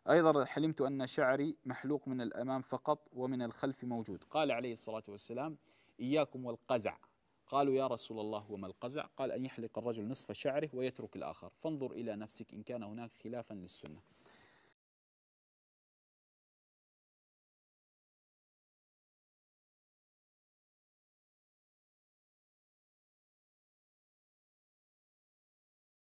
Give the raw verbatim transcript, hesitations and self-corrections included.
أيضا حلمت أن شعري محلوق من الأمام فقط ومن الخلف موجود. قال عليه الصلاة والسلام: إياكم والقزع. قالوا: يا رسول الله وما القزع؟ قال: أن يحلق الرجل نصف شعره ويترك الآخر، فانظر إلى نفسك إن كان هناك خلافا للسنة.